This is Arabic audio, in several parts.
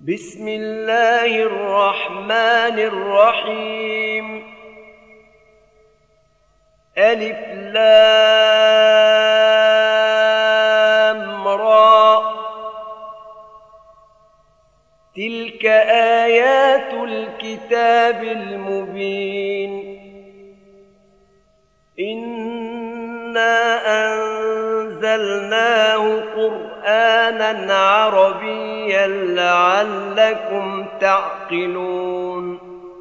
بسم الله الرحمن الرحيم. ألف لام را، تلك آيات الكتاب المبين. إنا أنزلناه قرآنا عربيا لعلكم تعقلون.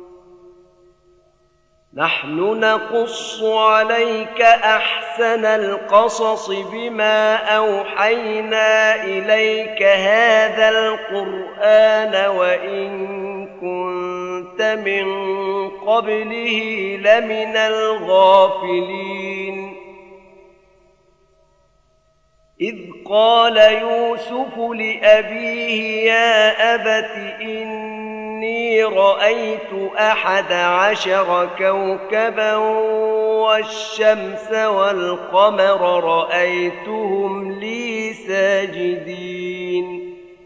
نحن نقص عليك أحسن القصص بما أوحينا إليك هذا القرآن وإن كنت من قبله لمن الغافلين. إذ قال يوسف لأبيه يا أبت إني رأيت 11 كوكبا والشمس والقمر رأيتهم لي ساجدين.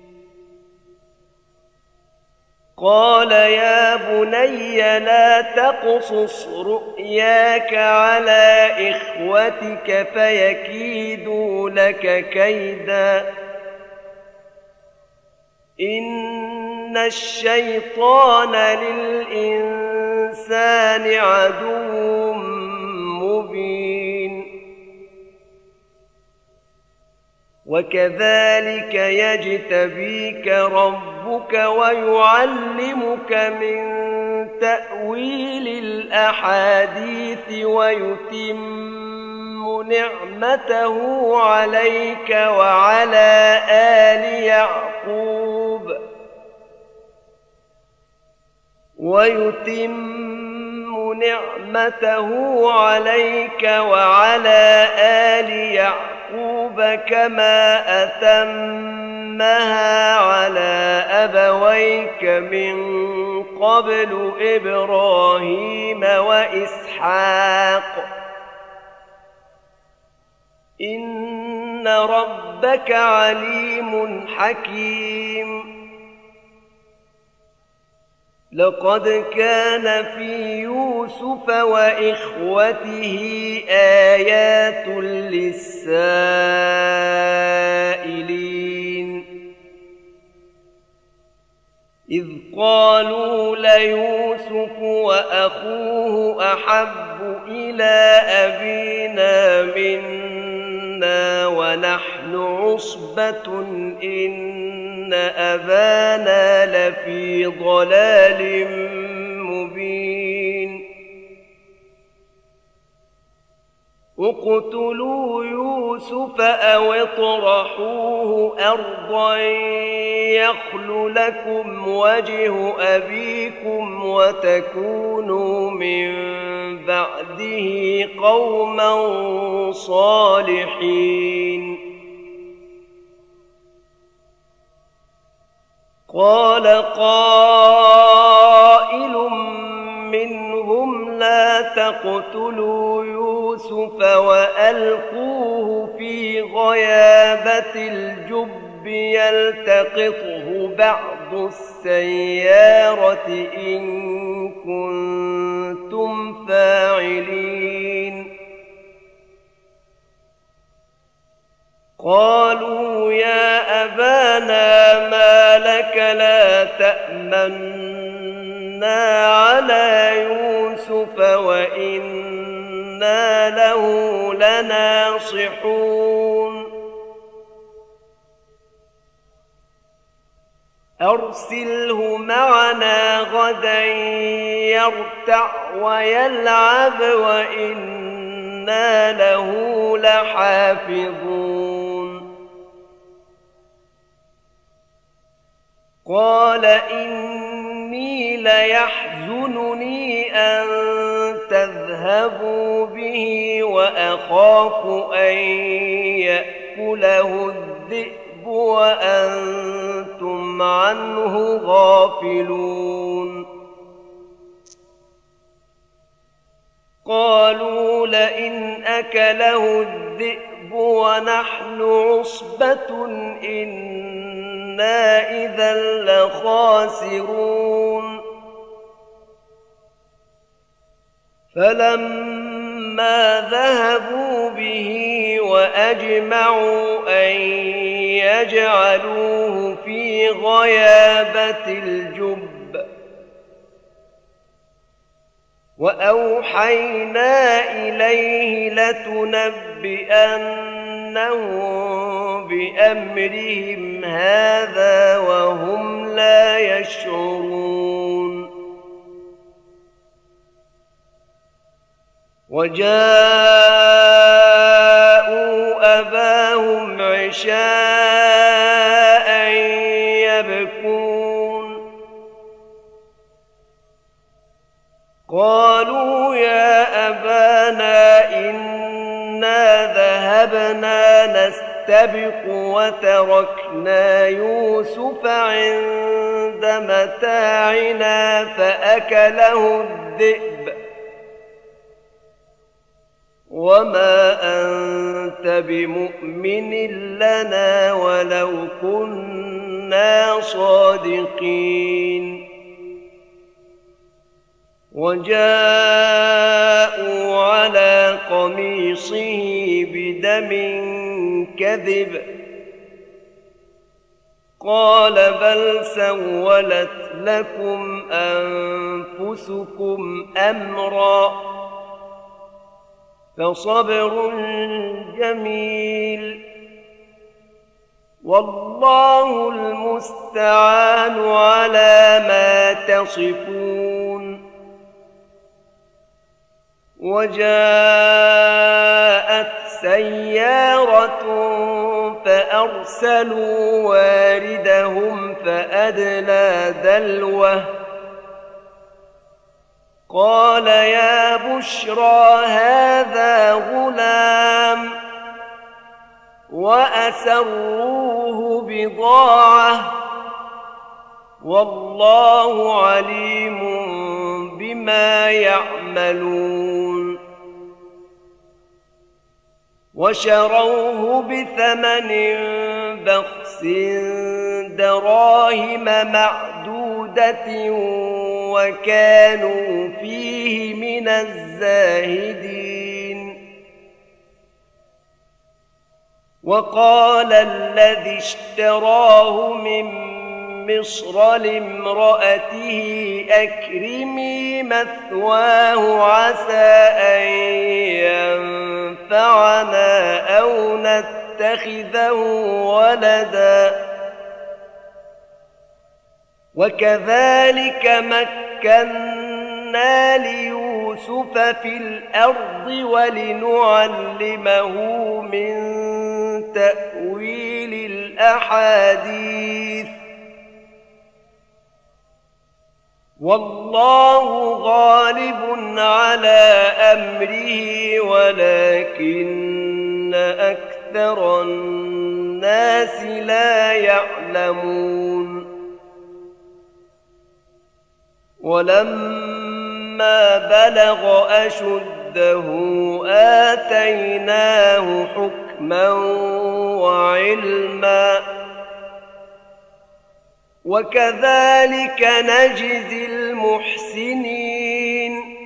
قال يا بني لا تقصص رؤياك على إخوتك فيكيدوا لك كيدا، إن الشيطان للإنسان عدو مبين. وكذلك يجتبيك ربك ويعلمك من تأويل الأحاديث ويتم نعمته عليك وعلى آل يعقوب كما أتمها على أبويك من قبل إبراهيم وإسحاق إن ربك عليم حكيم. لقد كان في يوسف وإخوته آيات للسائلين، إذ قالوا ليوسف وأخوه أحب إلى أبينا منا ونحن عصبة إن أبانا لفي ضلال مبين. اقتلوا يوسف أو اطرحوه أرضا يخل لكم وجه أبيكم وتكونوا من بعده قوما صالحين. قال قائل منهم لا تقتلوا يوسف وألقوه في غيابة الجب يلتقطه بعض السيارة إن كنتم فاعلين. قالوا يا أبانا ما لك لا تأمنا على يوسف وإنا له لناصحون. أرسله معنا غدا يرتع ويلعب وإنا له لحافظون. قال إني ليحزنني أن تذهبوا به وأخاف أن يأكله الذئب وأنتم عنه غافلون. قالوا لئن أكله الذئب ونحن عصبة إنا إنا إذا لخاسرون فلما ذهبوا به وأجمعوا أن يجعلوه في غيابة الجب وأوحينا إليه لتنبئنهم بأمرهم هذا وهم لا يشعرون وجاءوا أباهم عشاء يبكون قالوا يا أبانا إنا ذهبنا نستبق وتركنا يوسف عند متاعنا فأكله الذئب وما أنت بمؤمن لنا ولو كنا صادقين وجاءوا على قميصه بدم كذب قال بل سولت لكم أنفسكم أمرا فصبر جميل والله المستعان على ما تصفون وجاءت سيارة فأرسلوا واردهم فأدلى دلوه قال يا بشرى هذا غلام وأسروه بضاعة والله عليم بما يعملون وشروه بثمن بخس دراهم معدودة وكانوا فيه من الزاهدين وقال الذي اشتراه من مصر لامرأته أكرمي مثواه عسى أن ينفعنا أو نتخذه ولدا وكذلك مكنا ليوسف في الأرض ولنعلمه من تأويل الأحاديث والله غالب على أمره ولكن أكثر الناس لا يعلمون ولما بلغ أشده آتيناه حكما وعلما وكذلك نجزي المحسنين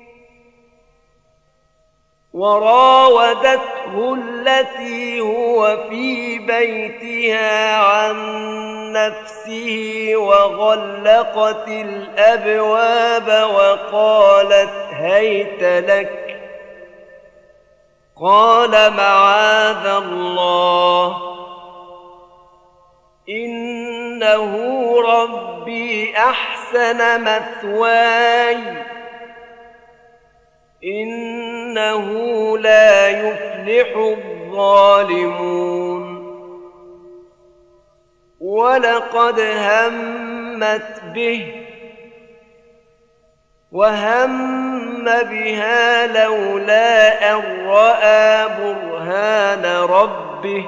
وراودته التي هو في بيتها عن نفسه وغلقت الأبواب وقالت هيت لك قال معاذ الله إنه ربي أحسن مثواي إنه لا يفلح الظالمون ولقد همت به وهم بها لولا أن رأى برهان ربه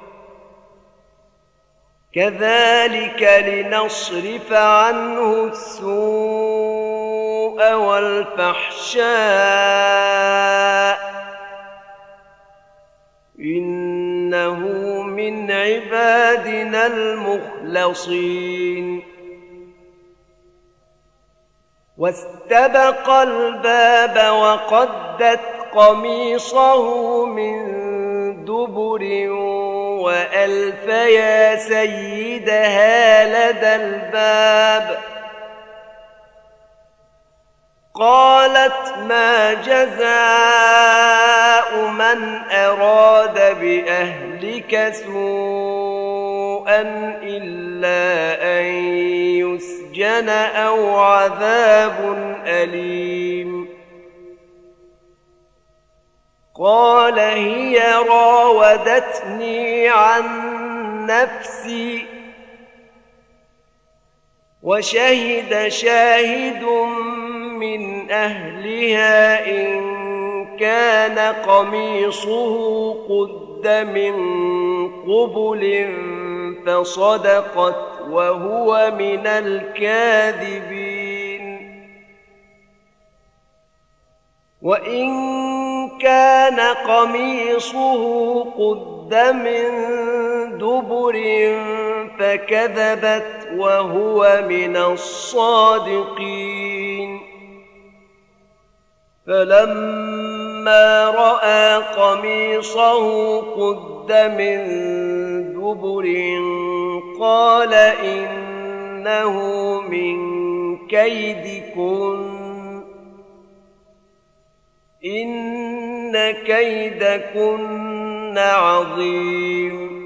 كذلك لنصرف عنه السوء والفحشاء إنه من من عبادنا المخلصين واستبق الباب وقدت قميصه من دبر وألف يا سيدها لدى الباب قالت ما جزاء من أراد بأهلك سوءا إلا أن يسجن أو عذاب أليم قال هي راودتني عن نفسي وشهد شاهد من أهلها إن كان قميصه قد من قبل فصدقت وهو من الكاذبين وإن كان قميصه قد من دبر فكذبت وهو من الصادقين فلما رأى قميصه قد من دبر قال إنه من كيدكن إن كيدكن عظيم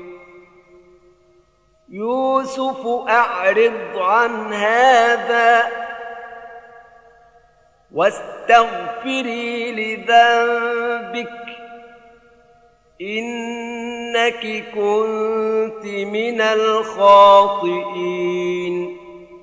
يوسف أعرض عن هذا واستغفري لذنبك إنك كنت من الخاطئين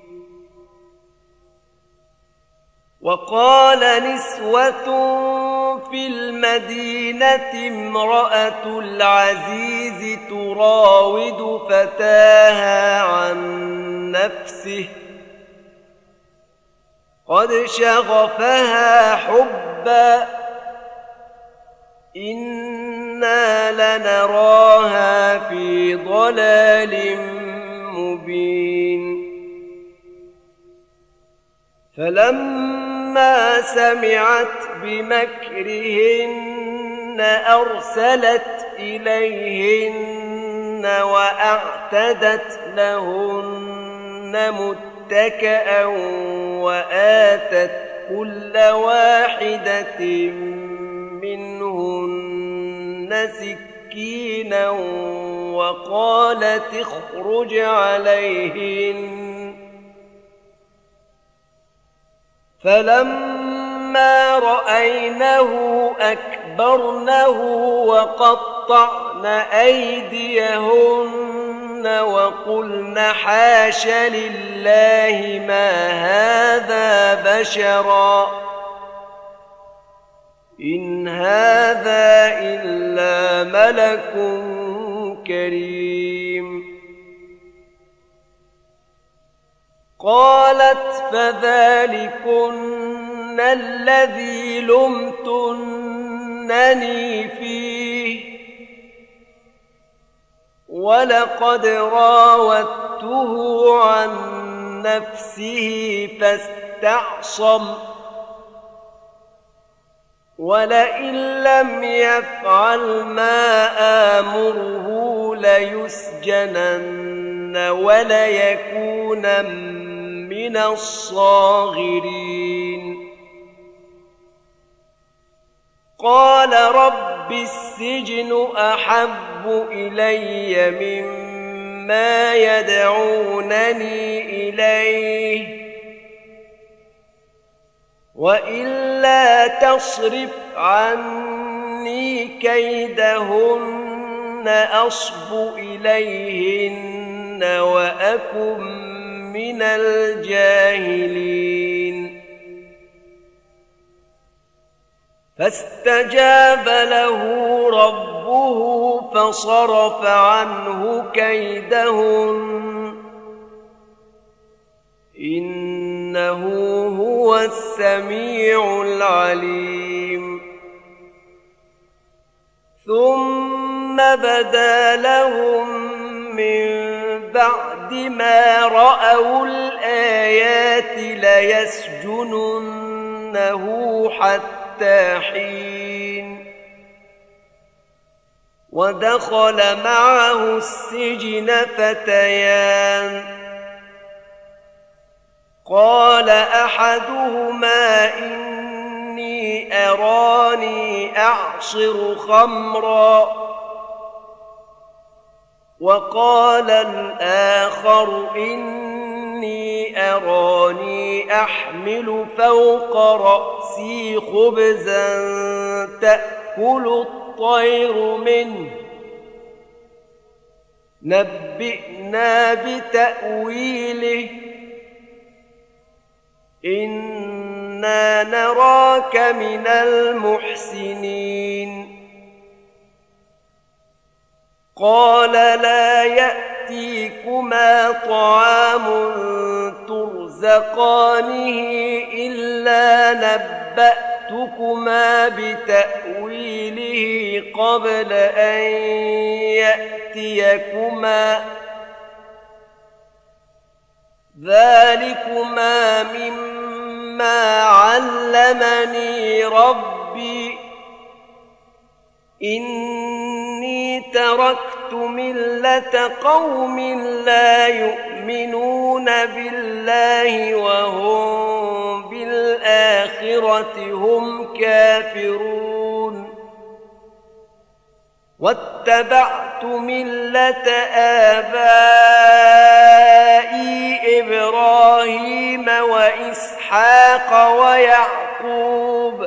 وقال نسوة في المدينة امرأة العزيز تراود فتاها عن نفسه قد شغفها حبا إنا لنراها في ضلال مبين فلما سمعت بمكرهن أرسلت إليهن وأعتدت لهن متكئا وآتت كل واحدة منهن سكينا وقالت اخرج عليهن فلما رأينه أكبرنه وقطعن أيديهن وقلن حاش لله ما هذا بشرا إن هذا إلا ملك كريم قالت فذلكن الذي لمتنني فيه ولقد راودته عن نفسه فاستعصم ولئن لم يفعل ما آمره ليسجنن وليكون من الصاغرين قال رب السجن أحب إلي مما يدعونني إليه وإلا تصرف عني كيدهن أصب إليهن وأكن من الجاهلين فاستجاب له ربه فصرف عنه كيدهن إنه هو السميع العليم ثم بدا لهم من بعد ما رأوا الآيات ليسجننه حتى حين ودخل معه السجن فتيان قال أحدهما إني أراني أعصر خمرا وقال الآخر إني أراني أحمل فوق رأسي خبزا تأكل الطير منه نبئنا بتأويله إنا نراك من المحسنين قال لا يأتيكما طعام ترزقانه إلا نبأتكما بتأويله قبل أن يأتيكما ذلكما مما علمني ربي إني تركت ملة قوم لا يؤمنون بالله وهم بالآخرة هم كافرون واتبعت ملة آبائي إبراهيم وإسحاق ويعقوب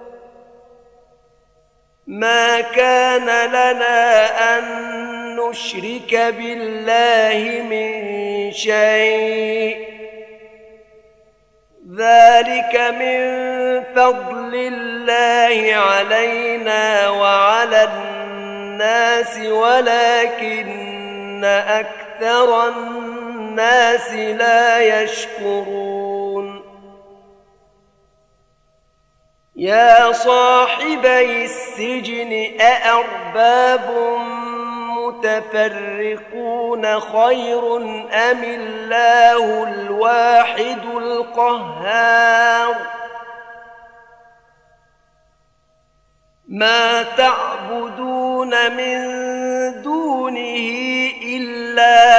ما كان لنا أن نشرك بالله من شيء ذلك من فضل الله علينا وعلى الناس ولكن أكثر الناس لا يشكرون يا صاحبي السجن أأرباب متفرقون خير أم الله الواحد القهار ما تعبدون من دونه إلا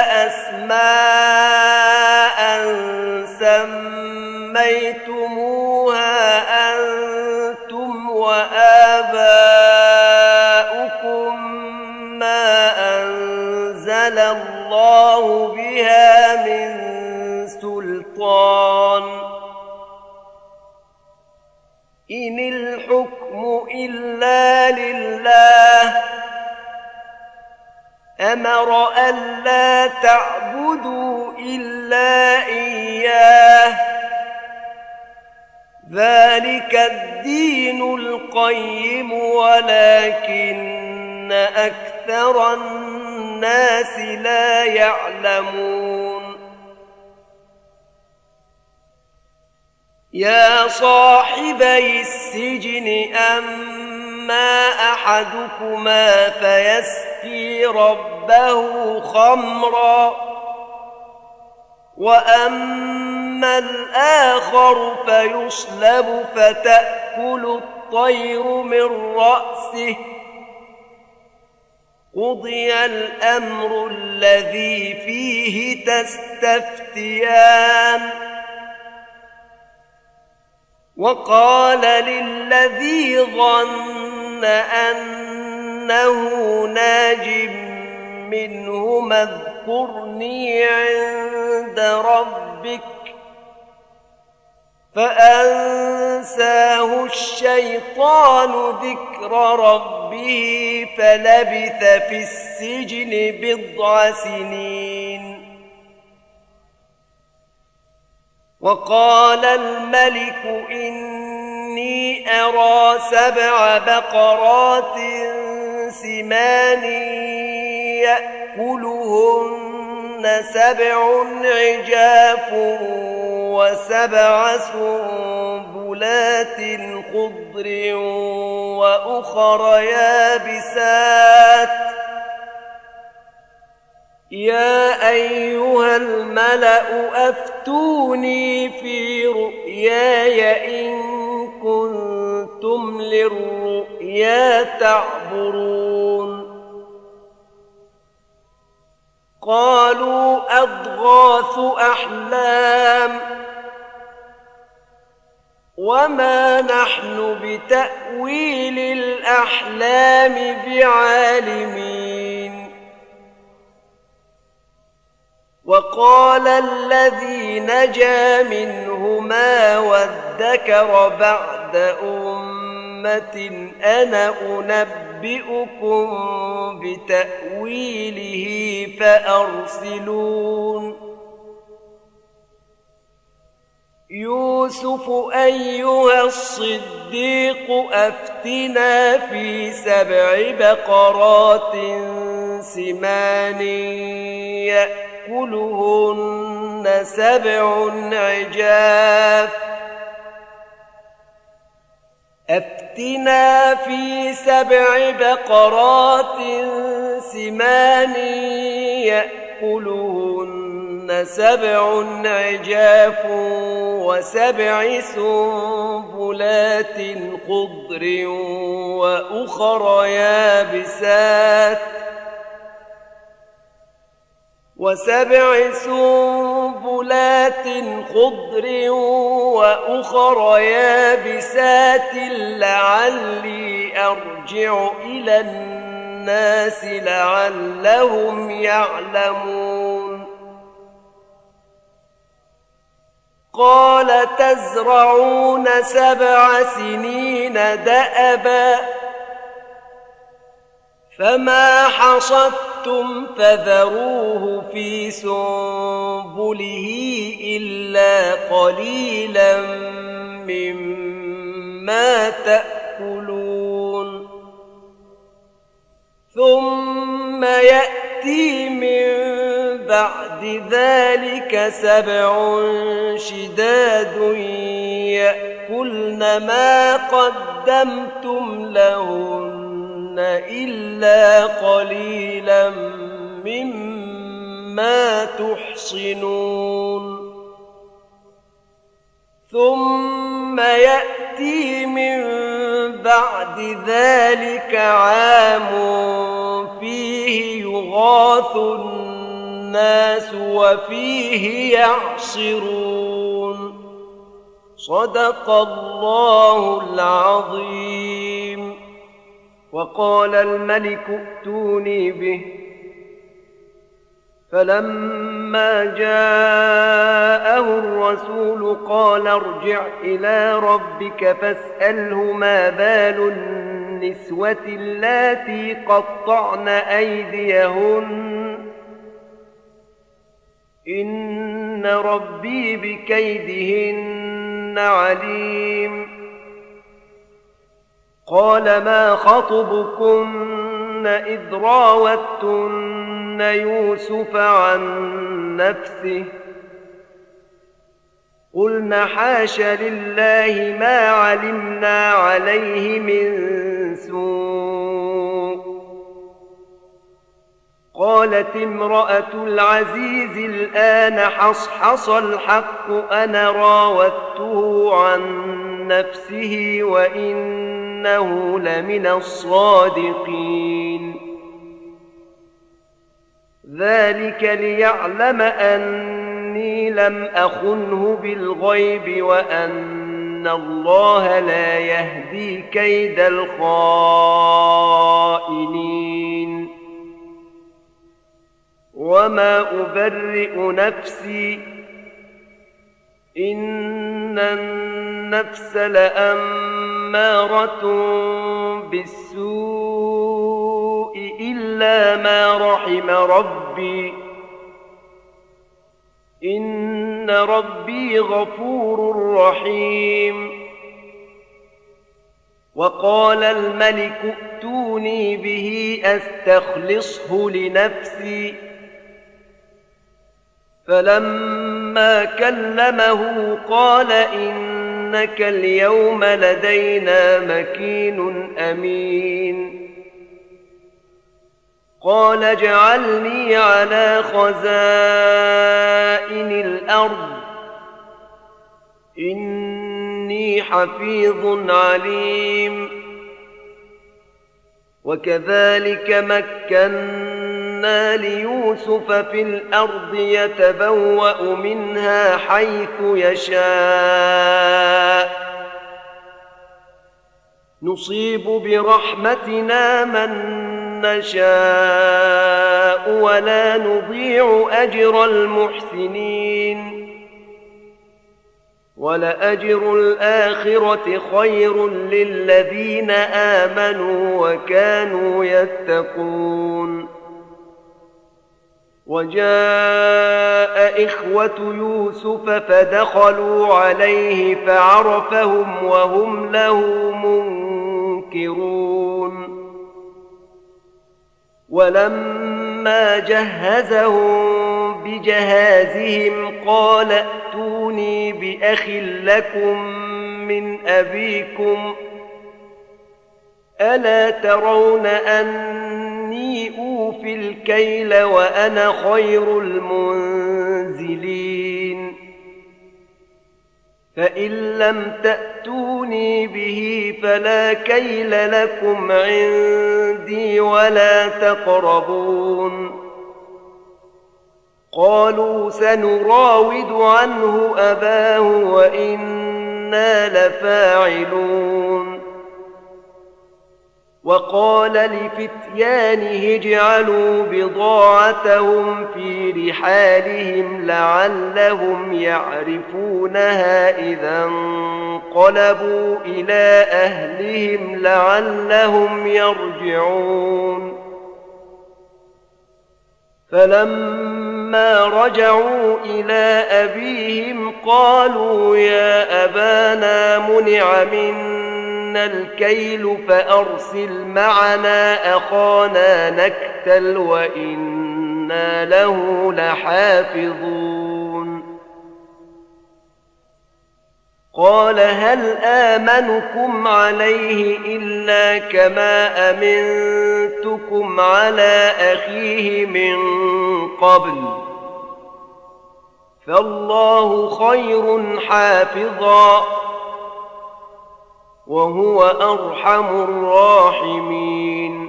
أسماء سميتموها أنتم وآباؤكم ما أنزل الله بها من سلطان إن الحكم إلا لله أمر ألا تعبدوا إلا إياه ذلك الدين القيم ولكن أكثر الناس لا يعلمون يا صاحبي السجن أما أحدكما فيسقي ربه خمرا وأما الآخر فيصلب فتأكل الطير من رأسه قضي الأمر الذي فيه تستفتيان وقال للذي ظن أنه ناج منهما اذكرني عند ربك فأنساه الشيطان ذكر ربه فلبث في السجن 9 سنين وقال الملك إني أرى 7 بقرات سمان يأكلهن 7 عجاف و7 سنبلات سنبلات خضر وأخر يابسات يا أيها الملأ أفتوني في رؤياي إن كنتم للرؤيا تعبرون قالوا أضغاث أحلام وما نحن بتأويل الأحلام بعالمين وقال الذي نجا منهما وادكر بعد أمة أنا أنبئكم بتأويله فأرسلون يوسف أيها الصديق أفتنا في 7 بقرات سمان يأكلهن 7 عجاف أفتنا في 7 بقرات سمان يأكلهن 7 عجاف و7 سنبلات خضر وأخر يابسات و7 سنبلات خضر وأخر يابسات لعلي أرجع إلى الناس لعلهم يعلمون قال تزرعون 7 سنين دأبا فما حصدتم فذروه في سنبله إلا قليلا مما تأكلون ثم يأتي من بعد ذلك 7 شداد يأكلن ما قدمتم لهن إلا قليلا مما تحصنون ثم يأتي من بعد ذلك عام فيه يغاث الناس وفيه يعصرون صدق الله العظيم وقال الملك ائتوني به فلما جاءه الرسول قال ارجع إلى ربك فاسأله ما بال النسوة اللاتي قطعن أيديهن إن ربي بكيدهن عليم قال ما خطبكن إذ راوتن يوسف عن نفسه قلنا حاش لله ما علمنا عليه من سوء قالت امرأة العزيز الآن حصحص الحق أنا راودته عن نفسه وإنه لمن الصادقين ذلك ليعلم أني لم أخنه بالغيب وأن الله لا يهدي كيد الخائنين وما أبرئ نفسي إن النفس لأمارة بالسوء إلا ما رحم ربي إن ربي غفور رحيم وقال الملك ائتوني به أستخلصه لنفسي فلما كلمه قال إن إنك اليوم لدينا مكين أمين. قال اجعلني على خزائن الأرض إني حفيظ عليم. وكذلك مكنا ليوسف في الأرض يتبوأ منها حيث يشاء نصيب برحمتنا من نشاء ولا نضيع أجر المحسنين. ولأجر الآخرة خير للذين آمنوا وكانوا يتقون. وجاء إخوة يوسف فدخلوا عليه فعرفهم وهم له منكرون. ولما جهزهم بجهازهم قال ائتوني بأخ لكم من أبيكم ألا ترون أني أوفي الكيل وأنا خير المنزلين. فإن لم تأتوني به فلا كيل لكم عندي ولا تقربون. قالوا سنراود عنه أباه وإنا لفاعلون. وقال لفتيانه اجعلوا بضاعتهم في رحالهم لعلهم يعرفونها إذا انقلبوا إلى أهلهم لعلهم يرجعون. فلما رجعوا إلى أبيهم قالوا يا أبانا منع منا الكيل فأرسل معنا أخانا نكتل وإنا له لحافظون. قال هل آمنكم عليه إلا كما أمنتكم على أخيه من قبل فالله خير حافظا وهو أرحم الراحمين.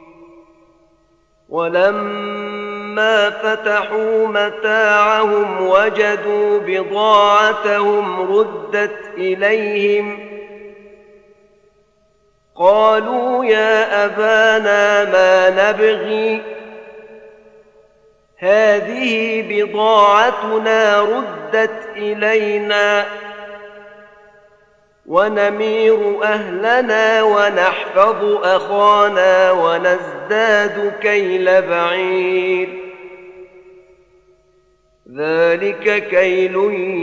ولما فتحوا متاعهم وجدوا بضاعتهم ردت إليهم قالوا يا أبانا ما نبغي هذه بضاعتنا ردت إلينا ونمير أهلنا ونحفظ أخانا ونزداد كيل بعير ذلك كيل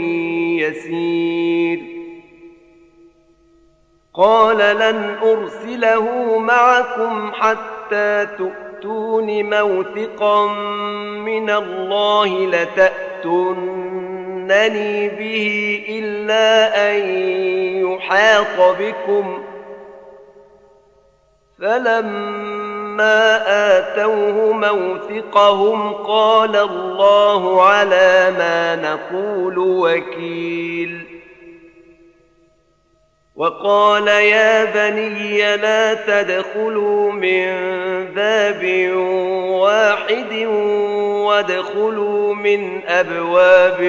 يسير. قال لن أرسله معكم حتى تؤتون موثقا من الله لتأتونني به إلا أن يحاط بكم. فلما آتوه موثقهم قال الله على ما نقول وكيل. وقال يا بني لا تدخلوا من باب واحد وادخلوا من أبواب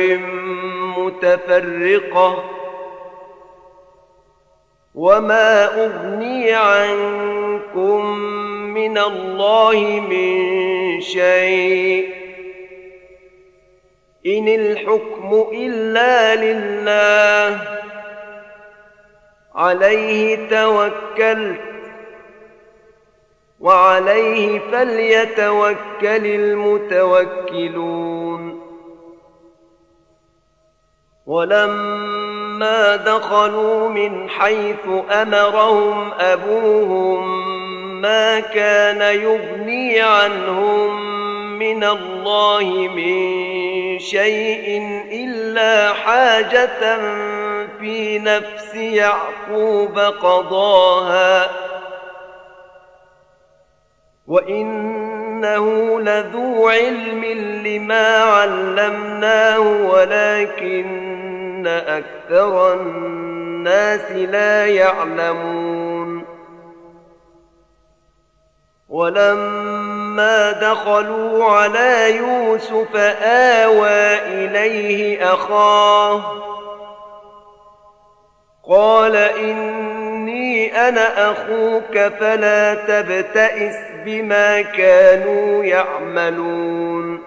متفرقة وما أغني عنكم من الله من شيء إن الحكم إلا لله عليه توكلت وعليه فليتوكل المتوكلون. ولما دخلوا من حيث أمرهم أبوهم ما كان يغني عنهم من الله من شيء إلا حاجة في نفس يعقوب قضاها وإنه لذو علم لما علمناه ولكن أكثر الناس لا يعلمون ولما دخلوا على يوسف آوى إليه أخاه قال إني أنا أخوك فلا تبتئس بما كانوا يعملون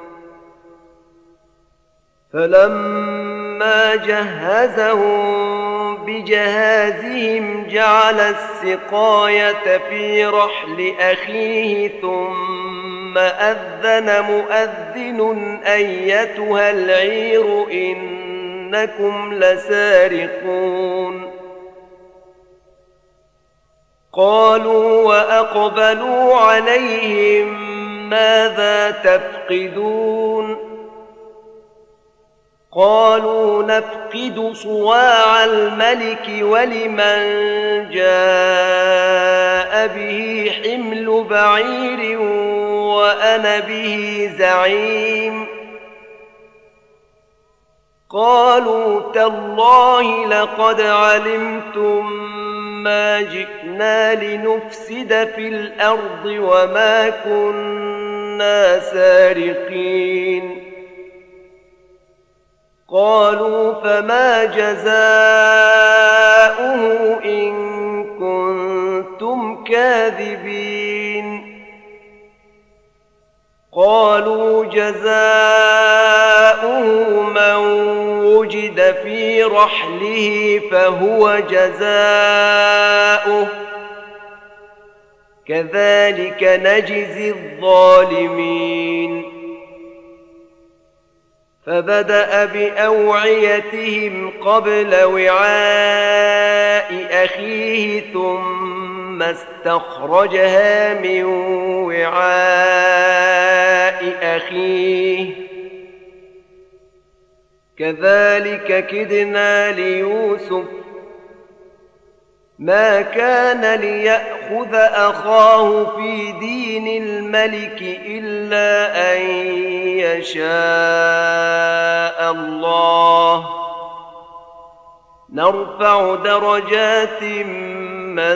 فلما جهزهم بجهازهم جعل السقاية في رحل أخيه ثم أذن مؤذن أيتها العير إنكم لسارقون قالوا وأقبلوا عليهم ماذا تفقدون قالوا نفقد صواع الملك ولمن جاء به حمل بعير وأنا به زعيم قالوا تالله لقد علمتم ما جئنا لنفسد في الأرض وما كنا سارقين قالوا فما جزاؤه إن كنتم كاذبين قالوا جزاؤه من وجد في رحله فهو جزاؤه كذلك نجزي الظالمين فبدأ بأوعيتهم قبل وعاء أخيه ثم استخرجها من وعاء أخيه كذلك كدنا ليوسف ما كان ليأخذ أخاه في دين الملك إلا أن يشاء الله نرفع درجات من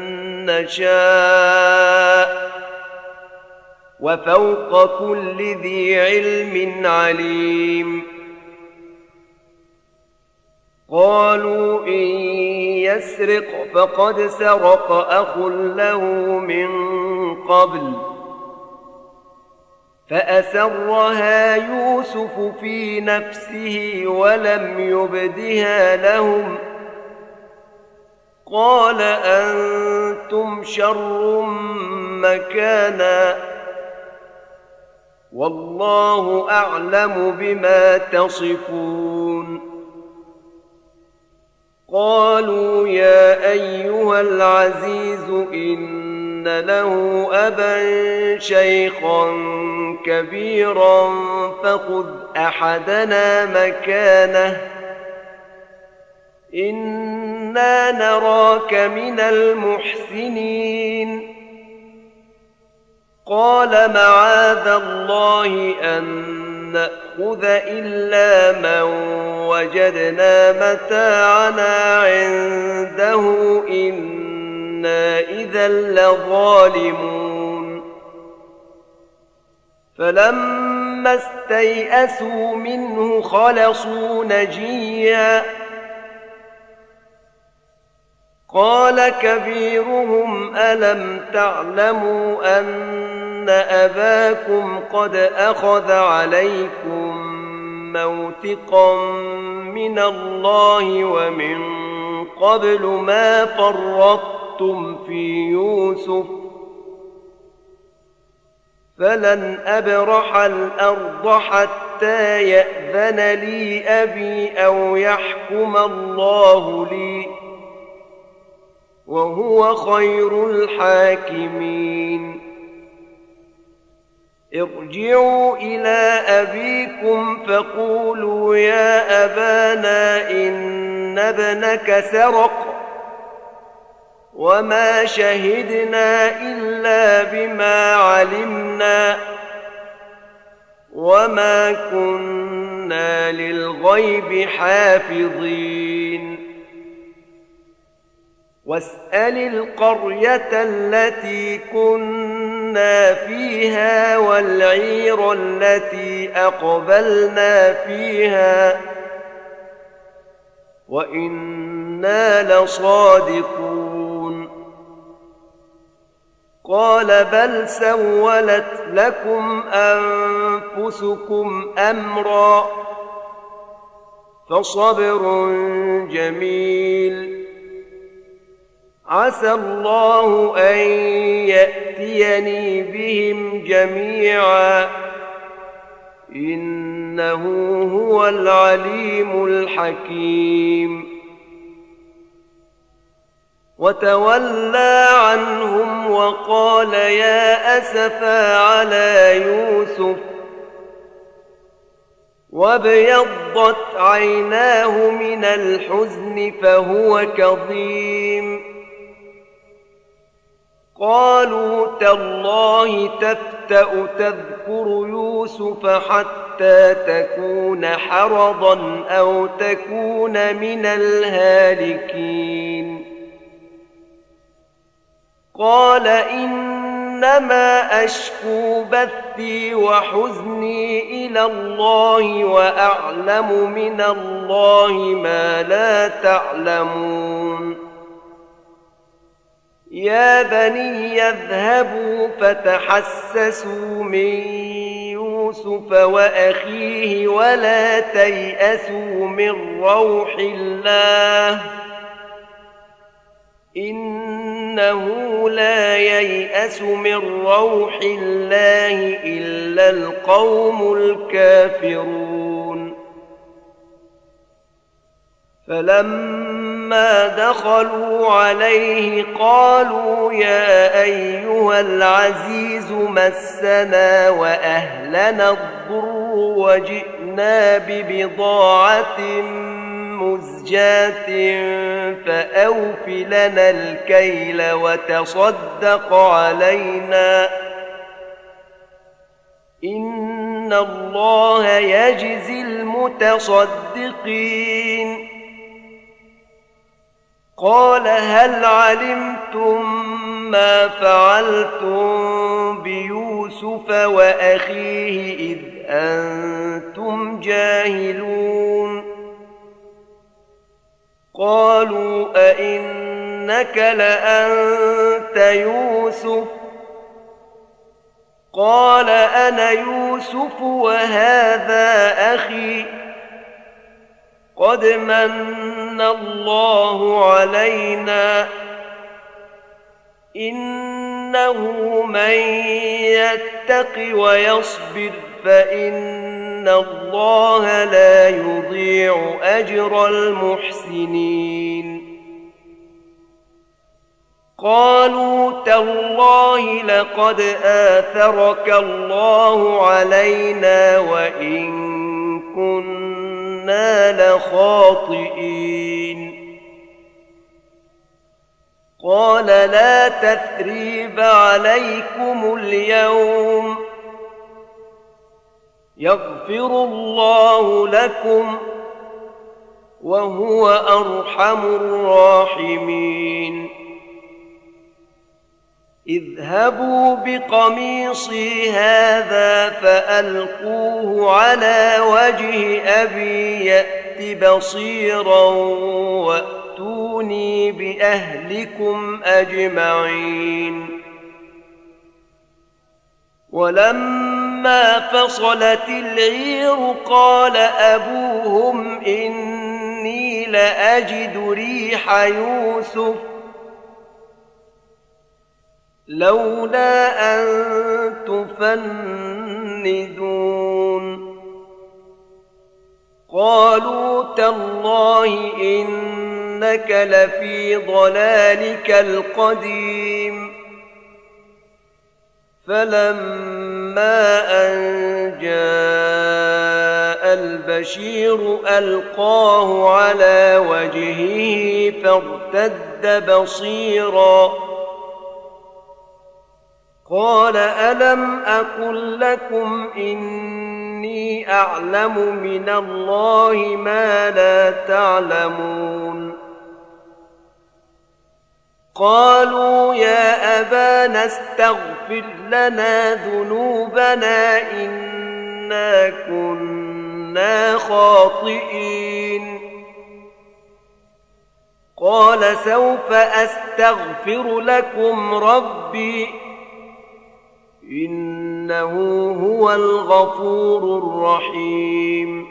نشاء وفوق كل ذي علم عليم قالوا إن يسرق فقد سرق أخ له من قبل فأسرها يوسف في نفسه ولم يبدها لهم قال أنتم شر مكانا والله أعلم بما تصفون قالوا يا أيها العزيز إن له أبا شيخا كبيرا فخذ أحدنا مكانه إنا نراك من المحسنين قال معاذ الله أن نأخذ إلا من وجدنا متاعنا عنده إنا إذا لظالمون فلما استيئسوا منه خلصوا نجيا قال كبيرهم ألم تعلموا أن أباكم قد أخذ عليكم موثقا من الله ومن قبل ما فرطتم في يوسف فلن أبرح الأرض حتى يأذن لي أبي أو يحكم الله لي وهو خير الحاكمين ارجعوا إلى أبيكم فقولوا يا أبانا إن إن ابنك سرق وما شهدنا إلا بما علمنا وما كنا للغيب حافظين واسأل القرية التي كنا فيها والعير التي أقبلنا فيها وإنا لصادقون قال بل سولت لكم أنفسكم أمرا فصبر جميل عسى الله أن يأتيني بهم جميعا إنه هو العليم الحكيم وتولى عنهم وقال يا أسفا على يوسف وابيضت عيناه من الحزن فهو كظيم قالوا تالله تفتأ تذكر يوسف حتى تكون حرضا أو تكون من الهالكين قال إنما أشكو بثي وحزني إلى الله وأعلم من الله ما لا تعلمون يا بني اذهبوا فتحسسوا من يوسف وأخيه ولا تيأسوا من روح الله إنه لا ييأس من روح الله إلا القوم الكافرون فلما دخلوا عليه قالوا يا أيها العزيز مسنا وأهلنا الضر وجئنا ببضاعة مزجاة فأوف لنا الكيل وتصدق علينا إن الله يجزي المتصدقين قال هل علمتم ما فعلتم بيوسف وأخيه إذ أنتم جاهلون قالوا أئنك لأنت يوسف قال أنا يوسف وهذا أخي قد من الله علينا إنه من يتق ويصبر فإن الله لا يضيع أجر المحسنين قالوا تالله لقد آثرك الله علينا وإن كنا لخاطئين قال لا تثريب عليكم اليوم يغفر الله لكم وهو أرحم الراحمين اذهبوا بقميصي هذا فألقوه على وجه أبي يأت بصيرا وأتوني بأهلكم أجمعين ولما فصلت العير قال أبوهم إني لأجد ريح يوسف لولا أن تفندون قالوا تالله إنك لفي ضلالك القديم فلما أن جاء البشير ألقاه على وجهه فارتد بصيرا قال ألم أقل لكم إني أعلم من الله ما لا تعلمون قالوا يا أبانا استغفر لنا ذنوبنا إنا كنا خاطئين قال سوف أستغفر لكم ربي إنه هو الغفور الرحيم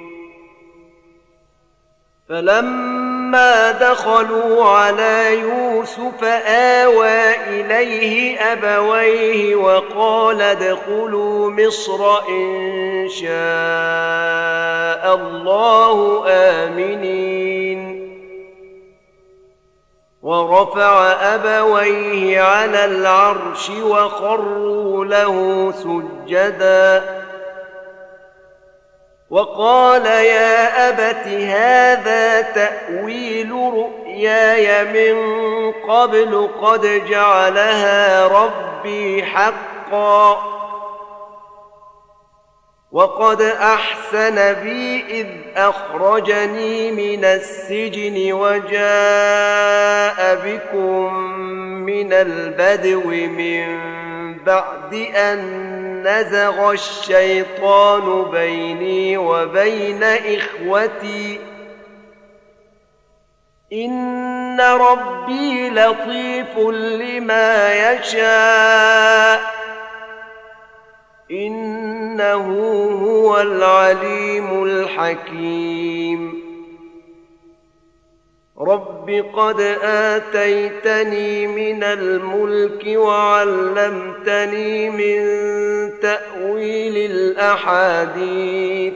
فلما دخلوا على يوسف آوى إليه أبويه وقال ادخلوا مصر إن شاء الله آمنين ورفع أبويه على العرش وخروا له سجدا وقال يا أبت هذا تأويل رؤياي من قبل قد جعلها ربي حقا وقد أحسن بي إذ أخرجني من السجن وجاء بكم من البدو من بعد أن نزغ الشيطان بيني وبين إخوتي إن ربي لطيف لما يشاء إنه هو العليم الحكيم رب قد آتيتني من الملك وعلمتني من تأويل الأحاديث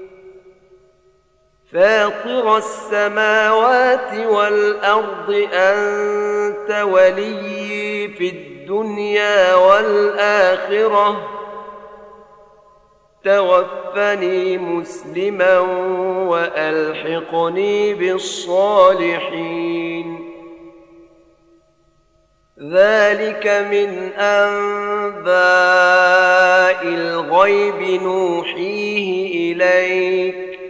فاطر السماوات والأرض أنت وليي في الدنيا والآخرة توفني مسلما وألحقني بالصالحين ذلك من أنباء الغيب نوحيه إليك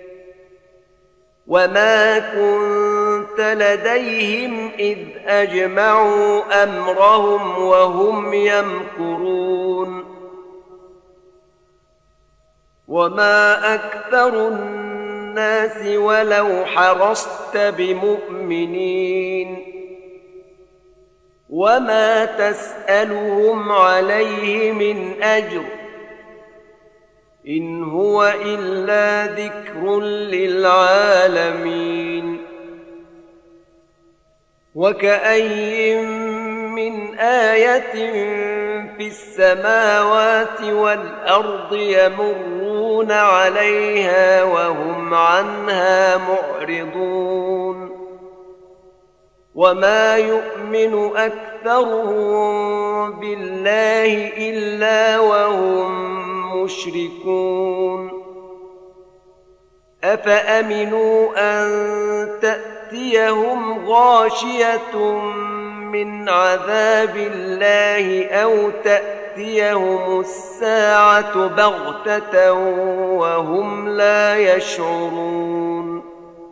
وما كنت لديهم إذ أجمعوا أمرهم وهم يمكرون وما أكثر الناس ولو حرصت بمؤمنين وما تسألهم عليه من أجر إن هو إلا ذكر للعالمين وكأي من آية في السماوات والأرض يمرون عليها وهم عنها معرضون وما يؤمن أكثرهم بالله إلا وهم مشركون أفأمنوا أن تأتيهم غاشية من عذاب الله أو تأتيهم الساعة بغتة وهم لا يشعرون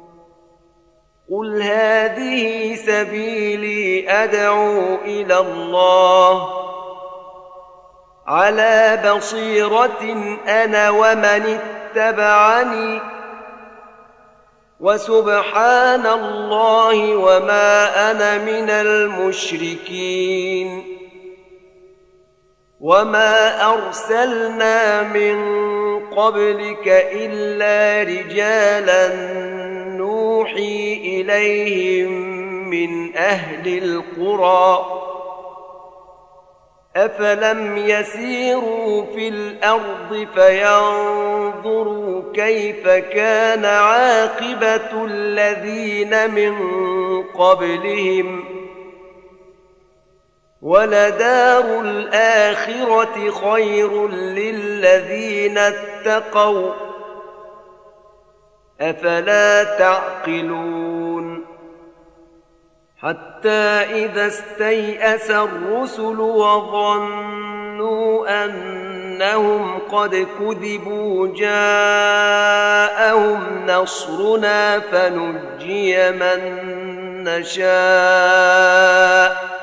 قل هذه سبيلي أدعو إلى الله على بصيرة أنا ومن اتبعني وسبحان الله وما أنا من المشركين وما أرسلنا من قبلك إلا رجالا نوحي إليهم من أهل القرى أفلم يسيروا في الأرض فينظروا كيف كان عاقبة الذين من قبلهم ولدار الآخرة خير للذين اتقوا أفلا تعقلون حتى إذا استيأس الرسل وظنوا أنهم قد كذبوا جاءهم نصرنا فنجي من نشاء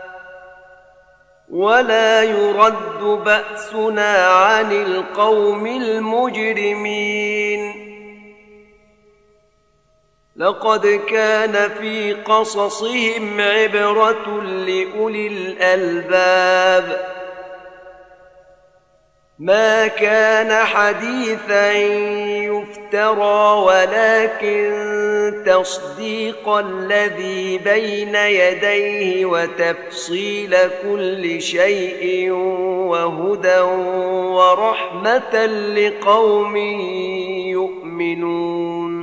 ولا يرد بأسنا عن القوم المجرمين لقد كان في قصصهم عبرة لأولي الألباب ما كان حديثا يفترى ولكن تصديق الذي بين يديه وتفصيل كل شيء وهدى ورحمة لقوم يؤمنون